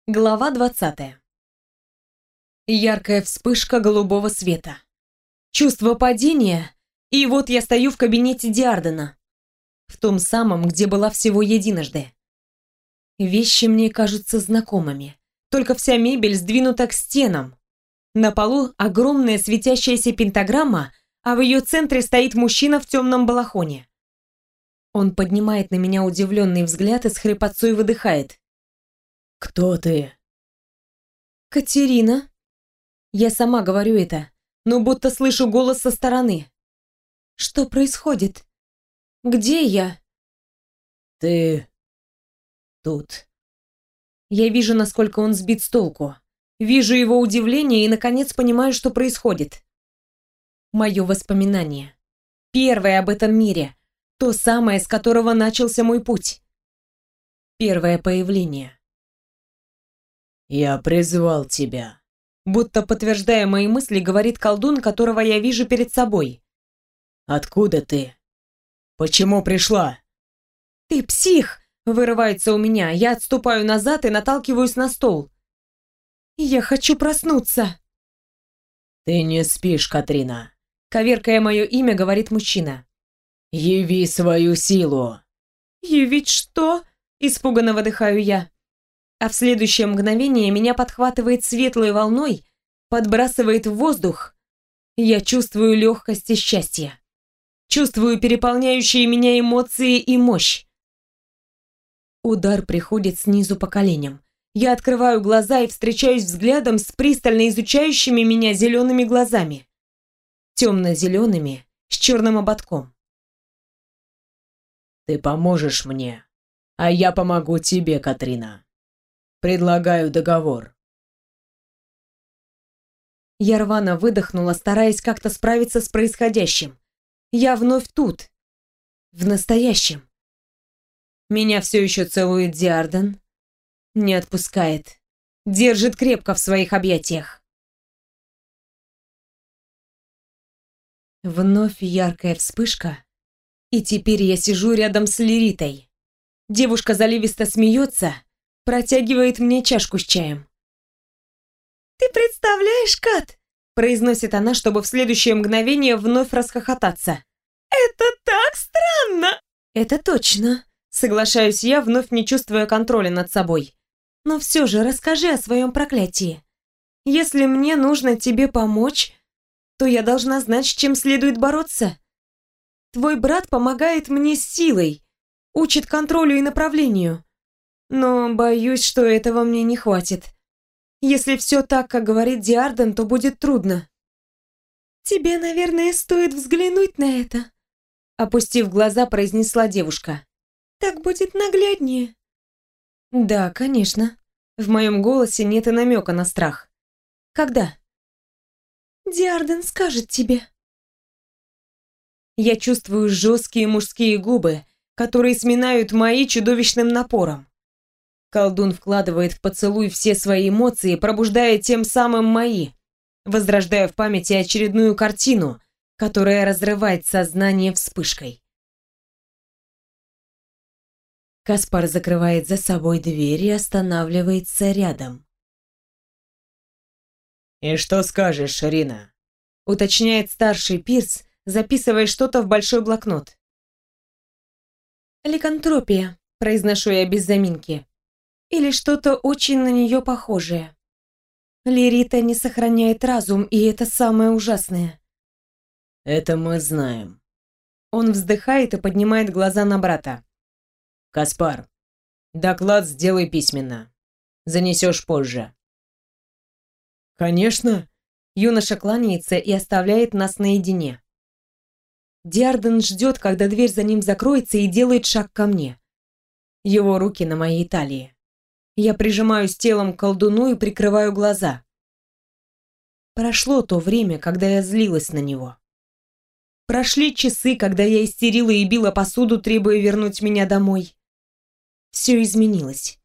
Глава 20. Яркая вспышка голубого света. Чувство падения, и вот я стою в кабинете Диардена. В том самом, где была всего единожды. Вещи мне кажутся знакомыми, только вся мебель сдвинута к стенам. На полу огромная светящаяся пентаграмма, а в ее центре стоит мужчина в темном балахоне. Он поднимает на меня удивленный взгляд и с хрипотцой выдыхает. «Кто ты?» «Катерина». Я сама говорю это, но будто слышу голос со стороны. «Что происходит? Где я?» «Ты... тут». Я вижу, насколько он сбит с толку. Вижу его удивление и, наконец, понимаю, что происходит. Мое воспоминание. Первое об этом мире. То самое, с которого начался мой путь. Первое появление. «Я призвал тебя». Будто подтверждая мои мысли, говорит колдун, которого я вижу перед собой. «Откуда ты? Почему пришла?» «Ты псих!» — вырывается у меня. Я отступаю назад и наталкиваюсь на стол. «Я хочу проснуться!» «Ты не спишь, Катрина», — коверкая мое имя, говорит мужчина. «Яви свою силу». «Явить что?» — испуганно выдыхаю я. А в следующее мгновение меня подхватывает светлой волной, подбрасывает в воздух. Я чувствую легкость и счастье. Чувствую переполняющие меня эмоции и мощь. Удар приходит снизу по коленям. Я открываю глаза и встречаюсь взглядом с пристально изучающими меня зелеными глазами. Темно-зелеными, с черным ободком. «Ты поможешь мне, а я помогу тебе, Катрина. Предлагаю договор». Я рвано выдохнула, стараясь как-то справиться с происходящим. Я вновь тут. В настоящем. Меня все еще целует Диарден. Не отпускает. Держит крепко в своих объятиях. Вновь яркая вспышка. И теперь я сижу рядом с Лиритой. Девушка заливисто смеется, протягивает мне чашку с чаем. «Ты представляешь, Кат?» – произносит она, чтобы в следующее мгновение вновь расхохотаться. «Это так странно!» «Это точно!» – соглашаюсь я, вновь не чувствуя контроля над собой. «Но все же расскажи о своем проклятии. Если мне нужно тебе помочь, то я должна знать, с чем следует бороться. Твой брат помогает мне с силой, учит контролю и направлению. Но боюсь, что этого мне не хватит. Если все так, как говорит Диарден, то будет трудно». «Тебе, наверное, стоит взглянуть на это», — опустив глаза, произнесла девушка. «Так будет нагляднее». «Да, конечно». В моем голосе нет и намека на страх. «Когда?» «Диарден скажет тебе». Я чувствую жесткие мужские губы, которые сминают мои чудовищным напором. Колдун вкладывает в поцелуй все свои эмоции, пробуждая тем самым мои, возрождая в памяти очередную картину, которая разрывает сознание вспышкой. Каспар закрывает за собой дверь и останавливается рядом. «И что скажешь, Рина?» — уточняет старший Пирс, записывая что-то в большой блокнот. «Ликантропия», — произношу я без заминки. «Или что-то очень на нее похожее. Лирита не сохраняет разум, и это самое ужасное». «Это мы знаем». Он вздыхает и поднимает глаза на брата. «Каспар, доклад сделай письменно. Занесешь позже». «Конечно». Юноша кланяется и оставляет нас наедине. Диарден ждет, когда дверь за ним закроется, и делает шаг ко мне. Его руки на моей талии. Я прижимаюсь телом к колдуну и прикрываю глаза. Прошло то время, когда я злилась на него. Прошли часы, когда я истерила и била посуду, требуя вернуть меня домой. Все изменилось.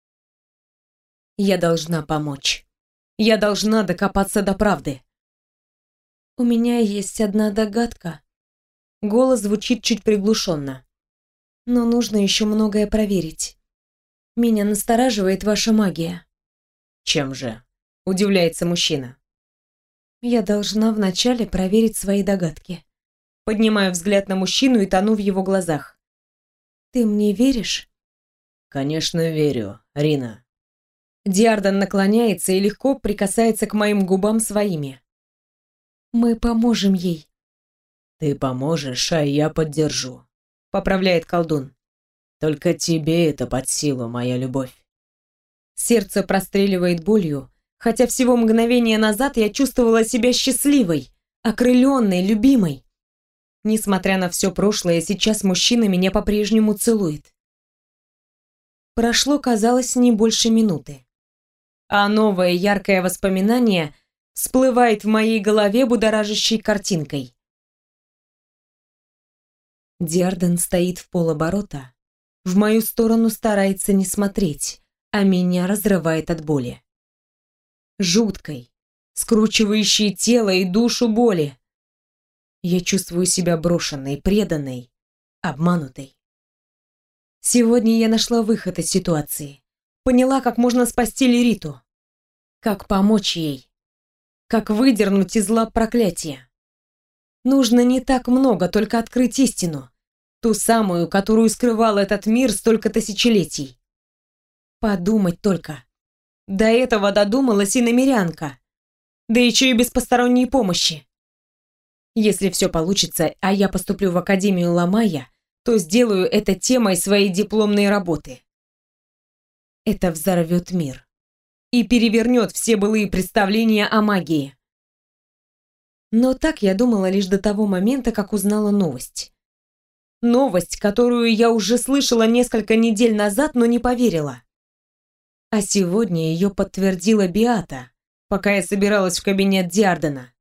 Я должна помочь. Я должна докопаться до правды. У меня есть одна догадка. Голос звучит чуть приглушенно. Но нужно еще многое проверить. Меня настораживает ваша магия. Чем же? Удивляется мужчина. Я должна вначале проверить свои догадки. Поднимаю взгляд на мужчину и тону в его глазах. Ты мне веришь? Конечно, верю, Рина. Диардан наклоняется и легко прикасается к моим губам своими. Мы поможем ей. Ты поможешь, а я поддержу, Поправляет колдун. Только тебе это под силу, моя любовь. Сердце простреливает болью, хотя всего мгновение назад я чувствовала себя счастливой, окрыленной, любимой. Несмотря на все прошлое, сейчас мужчина меня по-прежнему целует. Прошло, казалось, не больше минуты. А новое яркое воспоминание всплывает в моей голове будоражащей картинкой. Диарден стоит в полоборота, в мою сторону старается не смотреть, а меня разрывает от боли. Жуткой, скручивающей тело и душу боли. Я чувствую себя брошенной, преданной, обманутой. Сегодня я нашла выход из ситуации. Поняла, как можно спасти Лериту. Как помочь ей. Как выдернуть из лап проклятия. Нужно не так много, только открыть истину. Ту самую, которую скрывал этот мир столько тысячелетий. Подумать только. До этого додумалась и намерянка. Да еще и без посторонней помощи. Если все получится, а я поступлю в Академию Ламайя, то сделаю это темой своей дипломной работы. Это взорвет мир. И перевернет все былые представления о магии. Но так я думала лишь до того момента, как узнала новость. Новость, которую я уже слышала несколько недель назад, но не поверила. А сегодня ее подтвердила Беата, пока я собиралась в кабинет Диардена.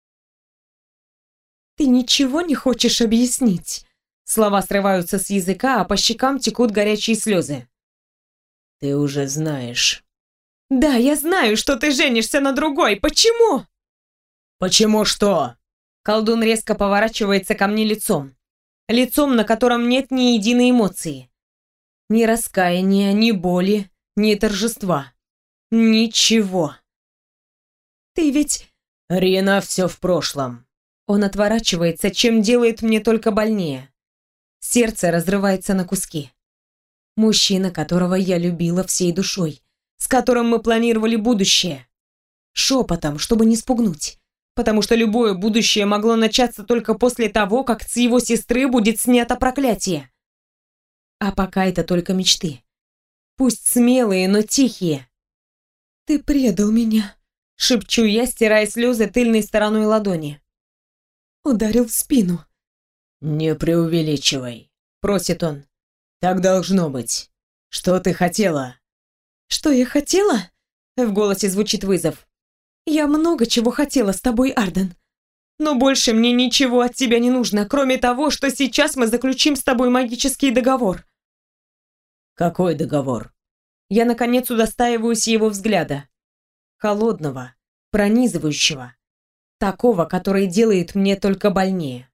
«Ты ничего не хочешь объяснить?» Слова срываются с языка, а по щекам текут горячие слезы. Ты уже знаешь. «Да, я знаю, что ты женишься на другой. Почему?» Почему что? Колдун резко поворачивается ко мне лицом. Лицом, на котором нет ни единой эмоции. Ни раскаяния, ни боли, ни торжества. Ничего. «Ты ведь...» Рина, все в прошлом. Он отворачивается, чем делает мне только больнее. Сердце разрывается на куски. Мужчина, которого я любила всей душой, с которым мы планировали будущее. Шепотом, чтобы не спугнуть. Потому что любое будущее могло начаться только после того, как с его сестры будет снято проклятие. А пока это только мечты. Пусть смелые, но тихие. «Ты предал меня», — шепчу я, стирая слезы тыльной стороной ладони. Ударил в спину. «Не преувеличивай», — просит он. «Так должно быть. Что ты хотела?» «Что я хотела?» В голосе звучит вызов. «Я много чего хотела с тобой, Арден. Но больше мне ничего от тебя не нужно, кроме того, что сейчас мы заключим с тобой магический договор». «Какой договор?» Я, наконец, удостаиваюсь его взгляда. Холодного, пронизывающего. Такого, который делает мне только больнее.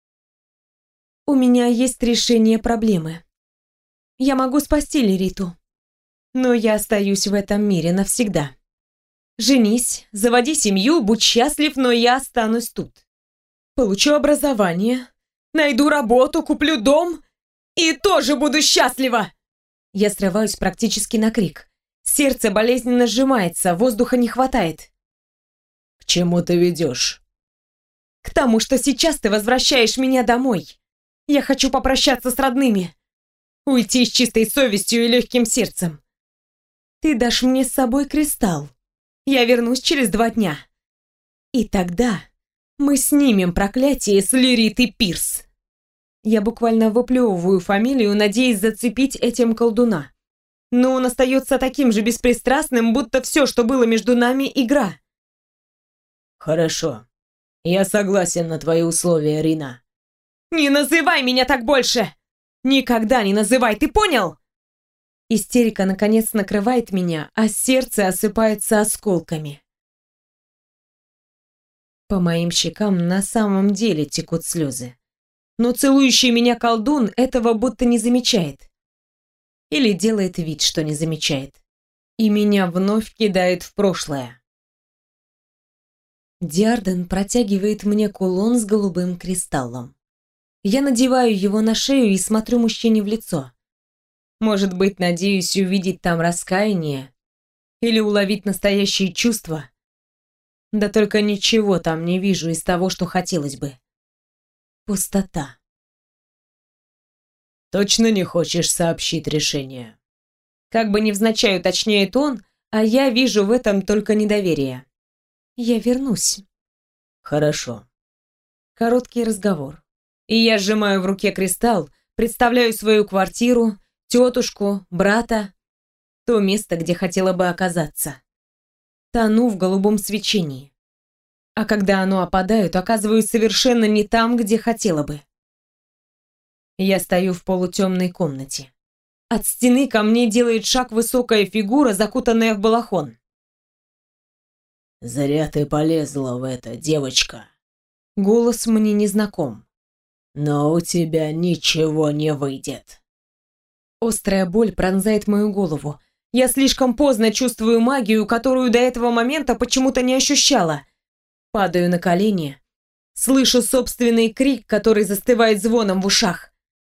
У меня есть решение проблемы. Я могу спасти Лериту. Но я остаюсь в этом мире навсегда. Женись, заводи семью, будь счастлив, но я останусь тут. Получу образование, найду работу, куплю дом и тоже буду счастлива. Я срываюсь практически на крик. Сердце болезненно сжимается, воздуха не хватает. К чему ты ведешь? К тому, что сейчас ты возвращаешь меня домой. Я хочу попрощаться с родными. Уйти с чистой совестью и легким сердцем. Ты дашь мне с собой кристалл. Я вернусь через 2 дня. И тогда мы снимем проклятие с Лериты Пирс. Я буквально выплевываю фамилию, надеясь зацепить этим колдуна. Но он остается таким же беспристрастным, будто все, что было между нами, игра. Хорошо. Я согласен на твои условия, Рина. Не называй меня так больше! Никогда не называй, ты понял? Истерика наконец накрывает меня, а сердце осыпается осколками. По моим щекам на самом деле текут слезы. Но целующий меня колдун этого будто не замечает. Или делает вид, что не замечает. и меня вновь кидает в прошлое. Диарден протягивает мне кулон с голубым кристаллом. Я надеваю его на шею и смотрю мужчине в лицо. Может быть, надеюсь увидеть там раскаяние или уловить настоящие чувства. Да только ничего там не вижу из того, что хотелось бы. Пустота. Точно не хочешь сообщить решение? Как бы невзначай уточняет он, а я вижу в этом только недоверие. Я вернусь. Хорошо. Короткий разговор. И я сжимаю в руке кристалл, представляю свою квартиру, тетушку, брата, то место, где хотела бы оказаться. Тону в голубом свечении. А когда оно опадает, оказываюсь совершенно не там, где хотела бы. Я стою в полутемной комнате. От стены ко мне делает шаг высокая фигура, закутанная в балахон. «Зря ты полезла в это, девочка». Голос мне незнаком. «Но у тебя ничего не выйдет». Острая боль пронзает мою голову. Я слишком поздно чувствую магию, которую до этого момента почему-то не ощущала. Падаю на колени, слышу собственный крик, который застывает звоном в ушах.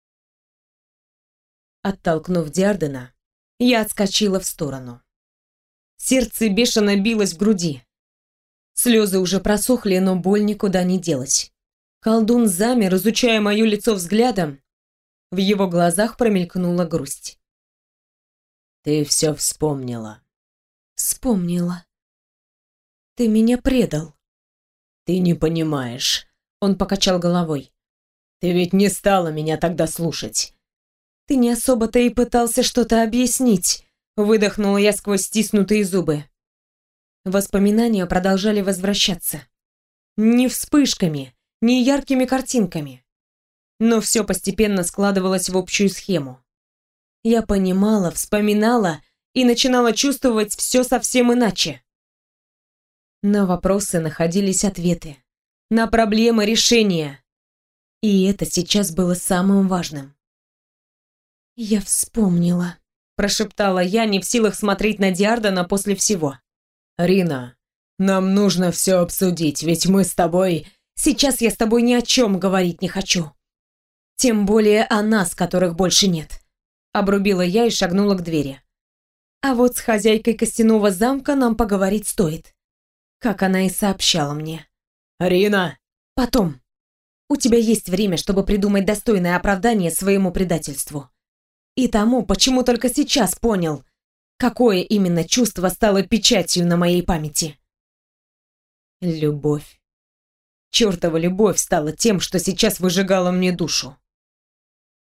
Оттолкнув Диардена, я отскочила в сторону. Сердце бешено билось в груди. Слезы уже просохли, но боль никуда не делась. Колдун замер, изучая мое лицо взглядом. В его глазах промелькнула грусть. «Ты все вспомнила». «Вспомнила. Ты меня предал». «Ты не понимаешь», — он покачал головой. «Ты ведь не стала меня тогда слушать». «Ты не особо-то и пытался что-то объяснить», — выдохнула я сквозь стиснутые зубы. Воспоминания продолжали возвращаться. Не вспышками, не яркими картинками. Но все постепенно складывалось в общую схему. Я понимала, вспоминала и начинала чувствовать все совсем иначе. На вопросы находились ответы. На проблемы решения. И это сейчас было самым важным. «Я вспомнила», — прошептала я, не в силах смотреть на Диардена после всего. «Рина, нам нужно все обсудить, ведь мы с тобой...» «Сейчас я с тобой ни о чем говорить не хочу. Тем более о нас, которых больше нет», — обрубила я и шагнула к двери. «А вот с хозяйкой костяного замка нам поговорить стоит», как она и сообщала мне. «Рина!» «Потом. У тебя есть время, чтобы придумать достойное оправдание своему предательству. И тому, почему только сейчас понял, какое именно чувство стало печатью на моей памяти». Любовь. Чёртова любовь стала тем, что сейчас выжигала мне душу.